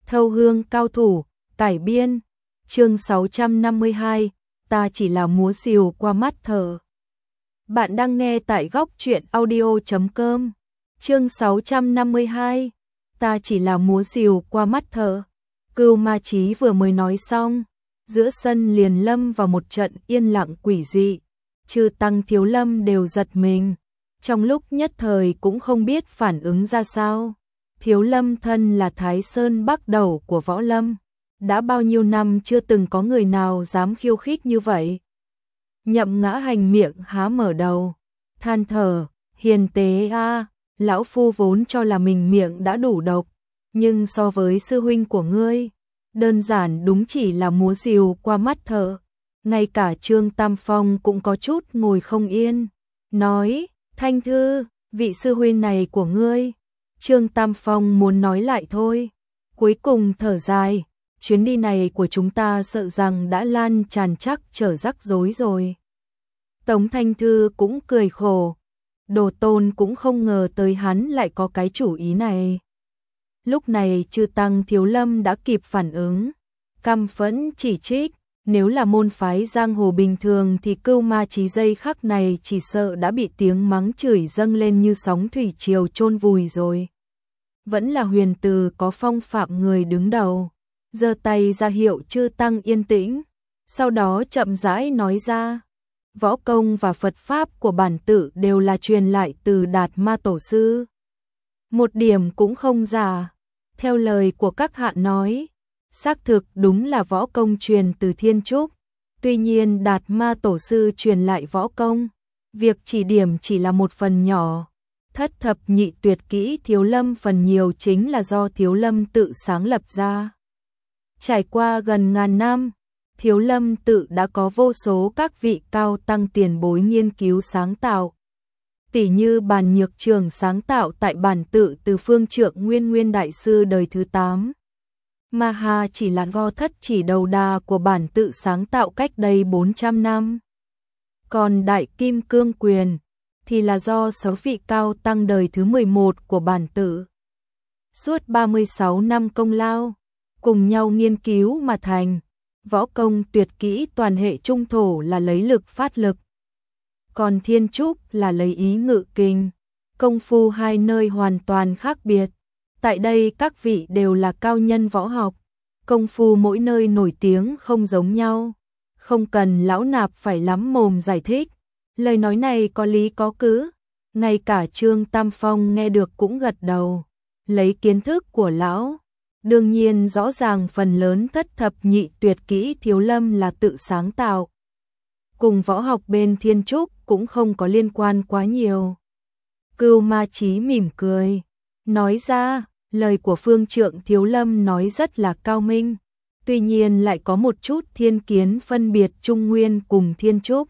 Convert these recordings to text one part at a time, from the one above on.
Thâu hương cao thủ, cải biên. Chương 652, ta chỉ là múa xìu qua mắt thở. Bạn đang nghe tại góc truyện audio.com. Chương 652, ta chỉ là múa xìu qua mắt thở. Cưu Ma Chí vừa mới nói xong, giữa sân liền lâm vào một trận yên lặng quỷ dị. Chư Tăng Thiếu Lâm đều giật mình, trong lúc nhất thời cũng không biết phản ứng ra sao. Thiếu Lâm thân là Thái Sơn Bắc Đầu của võ lâm, đã bao nhiêu năm chưa từng có người nào dám khiêu khích như vậy. Nhậm Ngã Hành miệng há mở đầu, than thở, hiền tế a, lão phu vốn cho là mình miệng đã đủ độc, nhưng so với sư huynh của ngươi, đơn giản đúng chỉ là múa rìu qua mắt thở. Ngay cả Trương Tam Phong cũng có chút ngồi không yên, nói, Thanh Thư, vị sư huynh này của ngươi. Trương Tam Phong muốn nói lại thôi, cuối cùng thở dài, chuyến đi này của chúng ta sợ rằng đã lan tràn chắc trở rắc rối rồi. Tống Thanh Thư cũng cười khổ, Đồ Tôn cũng không ngờ tới hắn lại có cái chủ ý này. Lúc này chư Tăng Thiếu Lâm đã kịp phản ứng, căm phẫn chỉ trích, nếu là môn phái giang hồ bình thường thì Cưu Ma Chí giây khắc này chỉ sợ đã bị tiếng mắng chửi dâng lên như sóng thủy triều chôn vùi rồi. Vẫn là Huyền Từ có phong phạm người đứng đầu, giơ tay ra hiệu chư Tăng yên tĩnh, sau đó chậm rãi nói ra, võ công và Phật Pháp của bản tự đều là truyền lại từ Đạt Ma Tổ Sư. Một điểm cũng không giả, theo lời của các hạ nói, xác thực đúng là võ công truyền từ Thiên Trúc, tuy nhiên Đạt Ma Tổ Sư truyền lại võ công, việc chỉ điểm chỉ là một phần nhỏ. Thất thập nhị tuyệt kỹ Thiếu Lâm phần nhiều chính là do Thiếu Lâm tự sáng lập ra. Trải qua gần ngàn năm, Thiếu Lâm tự đã có vô số các vị cao tăng tiền bối nghiên cứu sáng tạo. Tỷ như Bàn Nhược Trường sáng tạo tại bản tự từ Phương Trượng Nguyên Đại Sư đời thứ 8. Ma Ha chỉ là do Thất Chỉ Đầu Đà của bản tự sáng tạo cách đây 400 năm. Còn Đại Kim Cương Quyền thì là do 6 vị cao tăng đời thứ 11 của bản tự. Suốt 36 năm công lao, cùng nhau nghiên cứu mà thành, võ công tuyệt kỹ toàn hệ trung thổ là lấy lực phát lực. Còn Thiên Trúc là lấy ý ngự kinh, công phu hai nơi hoàn toàn khác biệt. Tại đây các vị đều là cao nhân võ học, công phu mỗi nơi nổi tiếng không giống nhau, không cần lão nạp phải lắm mồm giải thích. Lời nói này có lý có cứ, ngay cả Trương Tam Phong nghe được cũng gật đầu, lấy kiến thức của lão. Đương nhiên rõ ràng phần lớn thất thập nhị tuyệt kỹ Thiếu Lâm là tự sáng tạo, cùng võ học bên Thiên Trúc cũng không có liên quan quá nhiều. Cưu Ma Chí mỉm cười, nói ra, lời của Phương Trượng Thiếu Lâm nói rất là cao minh, tuy nhiên lại có một chút thiên kiến phân biệt Trung Nguyên cùng Thiên Trúc.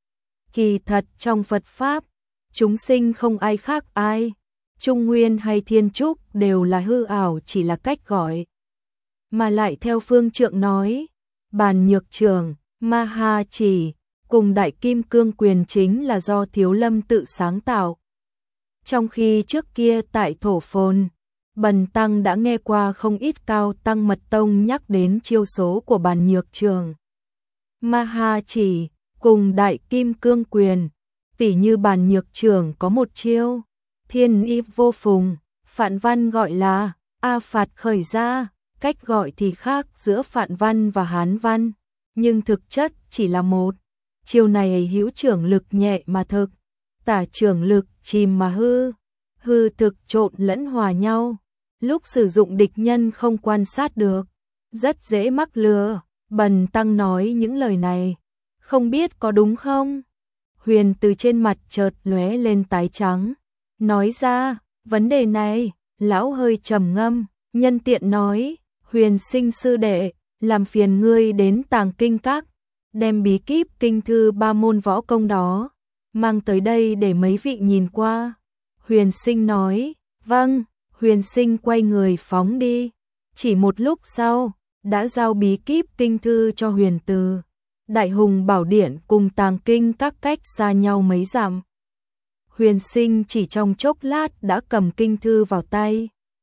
Kỳ thật trong Phật Pháp, chúng sinh không ai khác ai, Trung Nguyên hay Thiên Trúc đều là hư ảo chỉ là cách gọi. Mà lại theo Phương Trượng nói, Bàn Nhược Trường, Ma Ha Chỉ, cùng Đại Kim Cương Quyền chính là do Thiếu Lâm tự sáng tạo. Trong khi trước kia tại Thổ Phồn, Bần Tăng đã nghe qua không ít cao tăng mật tông nhắc đến chiêu số của Bàn Nhược Trường, Ma Ha Chỉ, cùng Đại Kim Cương Quyền, tỉ như Bàn Nhược Trường có một chiêu Thiên Y Vô Phùng, Phạn Văn gọi là A Phạt khởi ra, cách gọi thì khác giữa Phạn Văn và Hán Văn, nhưng thực chất chỉ là một. Chiêu này hữu trưởng lực nhẹ mà thực, tả trưởng lực chìm mà hư, hư thực trộn lẫn hòa nhau, lúc sử dụng địch nhân không quan sát được, rất dễ mắc lừa. Bần Tăng nói những lời này, không biết có đúng không? Huyền từ trên mặt chợt lóe lên tái trắng, nói ra, vấn đề này, lão hơi trầm ngâm, nhân tiện nói, Huyền sinh sư đệ, làm phiền ngươi đến Tàng Kinh Các, đem bí kíp kinh thư 3 môn võ công đó, mang tới đây để mấy vị nhìn qua. Huyền sinh nói, vâng. Huyền sinh quay người phóng đi, chỉ một lúc sau, đã giao bí kíp kinh thư cho Huyền Từ. Đại Hùng Bảo Điện cùng Tàng Kinh Các cách xa nhau mấy dặm. Huyền sinh chỉ trong chốc lát đã cầm kinh thư vào tay.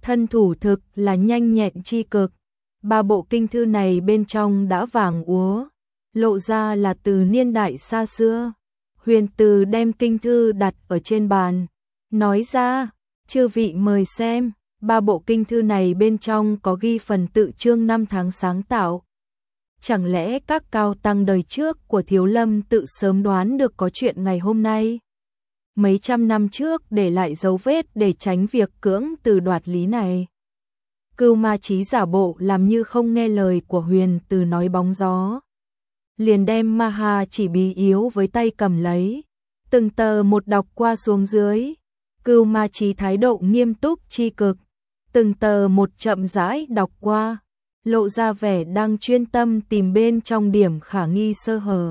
thân thủ thực là nhanh nhẹn chi cực. 3 bộ kinh thư này bên trong đã vàng úa, lộ ra là từ niên đại xa xưa. Huyền Từ đem kinh thư đặt ở trên bàn, nói ra, chư vị mời xem, 3 bộ kinh thư này bên trong có ghi phần tự chương năm tháng sáng tạo. Chẳng lẽ các cao tăng đời trước của Thiếu Lâm tự sớm đoán được có chuyện ngày hôm nay? Mấy trăm năm trước để lại dấu vết để tránh việc cưỡng từ đoạt lý này. Cưu Ma Chí giả bộ làm như không nghe lời của Huyền Từ nói bóng gió. Liền đem Ma Hà chỉ bí yếu với tay cầm lấy, từng tờ một đọc qua xuống dưới. Cưu Ma Chí thái độ nghiêm túc chi cực, từng tờ một chậm rãi đọc qua, lộ ra vẻ đang chuyên tâm tìm bên trong điểm khả nghi sơ hở,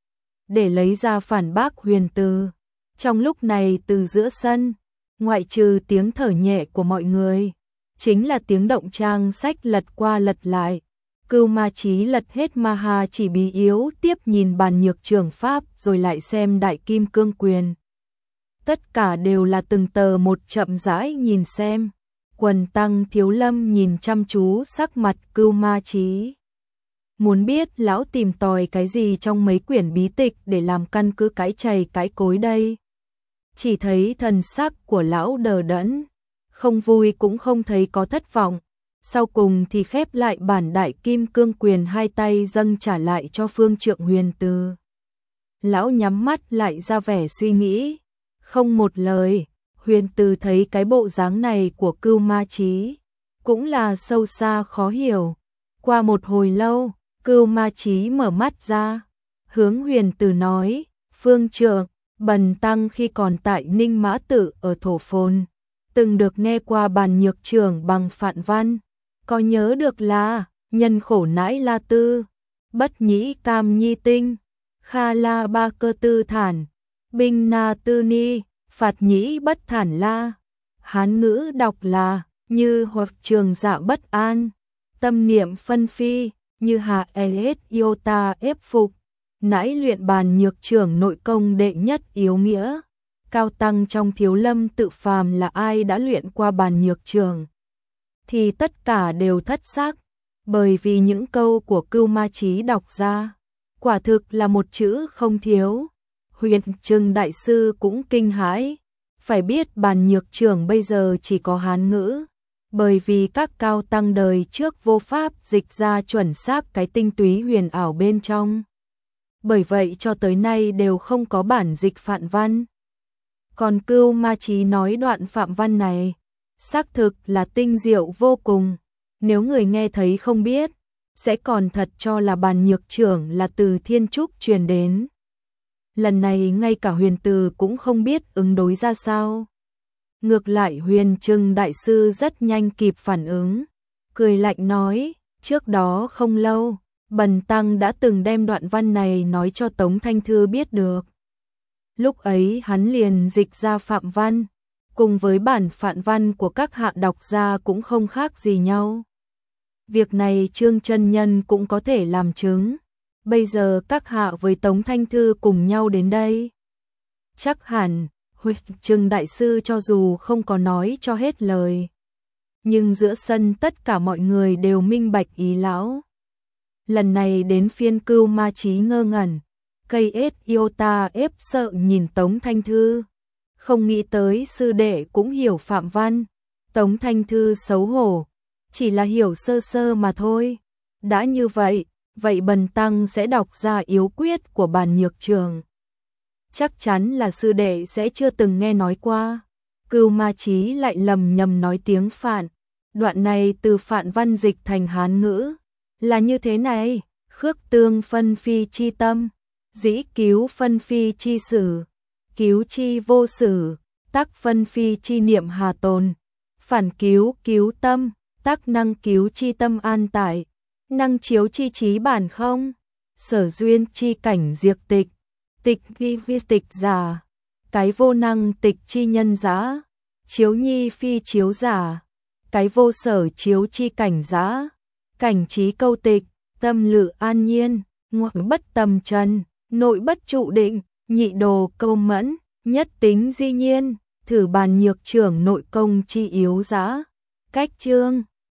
để lấy ra phản bác Huyền Từ. Trong lúc này từ giữa sân, ngoại trừ tiếng thở nhẹ của mọi người, chính là tiếng động trang sách lật qua lật lại. Cưu Ma Chí lật hết Ma Hà chỉ bí yếu, tiếp nhìn bàn nhược trường pháp rồi lại xem Đại Kim Cương Quyền. Tất cả đều là từng tờ một chậm rãi nhìn xem. Quần tăng Thiếu Lâm nhìn chăm chú sắc mặt Cưu Ma Chí, muốn biết lão tìm tòi cái gì trong mấy quyển bí tịch để làm căn cứ cãi chày cãi cối đây. Chỉ thấy thần sắc của lão đờ đẫn, không vui cũng không thấy có thất vọng. Sau cùng thì khép lại bản Đại Kim Cương Quyền, hai tay dâng trả lại cho Phương Trượng Huyền Từ. Lão nhắm mắt lại ra vẻ suy nghĩ, không một lời. Huyền Từ thấy cái bộ dáng này của Cưu Ma Chí cũng là sâu xa khó hiểu. Qua một hồi lâu, Cưu Ma Chí mở mắt ra, hướng Huyền Từ nói, Phương Trượng, bần tăng khi còn tại Ninh Mã Tự ở Thổ Phồn, từng được nghe qua bàn nhược trưởng bằng phạn văn, có nhớ được là nhân khổ nãi la tư, bất nhĩ cam nhi tinh, kha la ba cơ tư thản, binh na tư ni, phạt nhĩ bất thản la. Hán ngữ đọc là như hoặc trường dạ bất an, tâm niệm phân phi, như hạ es iota ép phục, nãi luyện bàn nhược trưởng nội công đệ nhất yếu nghĩa. Cao tăng trong Thiếu Lâm tự phàm là ai đã luyện qua bàn nhược trưởng thì tất cả đều thất sắc, bởi vì những câu của Cưu Ma Chí đọc ra quả thực là một chữ không thiếu. Huyền Trừng đại sư cũng kinh hãi, phải biết bàn nhược trưởng bây giờ chỉ có Hán ngữ, bởi vì các cao tăng đời trước vô pháp dịch ra chuẩn xác cái tinh túy huyền ảo bên trong. Bởi vậy cho tới nay đều không có bản dịch phạn văn. Còn Cưu Ma Chí nói đoạn phạm văn này, xác thực là tinh diệu vô cùng. Nếu người nghe thấy không biết, sẽ còn thật cho là bàn nhược trưởng là từ Thiên Trúc truyền đến. Lần này ngay cả Huyền Từ cũng không biết ứng đối ra sao. Ngược lại Huyền Trừng đại sư rất nhanh kịp phản ứng, cười lạnh nói, trước đó không lâu, bần tăng đã từng đem đoạn văn này nói cho Tống Thanh Thư biết được. Lúc ấy hắn liền dịch ra phạm văn, cùng với bản phạn văn của các hạ đọc ra cũng không khác gì nhau. Việc này Trương chân nhân cũng có thể làm chứng. Bây giờ các hạ với Tống Thanh Thư cùng nhau đến đây. Chắc hẳn, Huyền Trừng đại sư cho dù không có nói cho hết lời, nhưng giữa sân tất cả mọi người đều minh bạch ý lão. Lần này đến phiên Cưu Ma Chí ngơ ngẩn, cây ết iota ép sợ nhìn Tống Thanh Thư, không nghĩ tới sư đệ cũng hiểu phạm văn. Tống Thanh Thư xấu hổ, chỉ là hiểu sơ sơ mà thôi. Đã như vậy, vậy bần tăng sẽ đọc ra yếu quyết của bàn nhược trường. Chắc chắn là sư đệ sẽ chưa từng nghe nói qua. Cưu Ma Chí lại lầm nhầm nói tiếng phạn. Đoạn này từ phạn văn dịch thành Hán ngữ là như thế này: khước tương phân phi chi tâm, dĩ cứu phân phi chi sử, cứu chi vô sử, tắc phân phi chi niệm hà tồn, phản cứu cứu tâm, tắc năng cứu chi tâm an tại, năng chiếu chi trí bản không, sở duyên chi cảnh diệt tịch, tịch ghi vi tịch giả, cái vô năng tịch chi nhân giả, chiếu nhi phi chiếu giả, cái vô sở chiếu chi cảnh giả, cảnh trí câu tịch, tâm lự an nhiên, ngoại bất tầm trần, nội bất trụ định, nhị đồ câu mẫn, nhất tính di nhiên, thử bàn nhược trưởng nội công chi yếu giả, Cách chương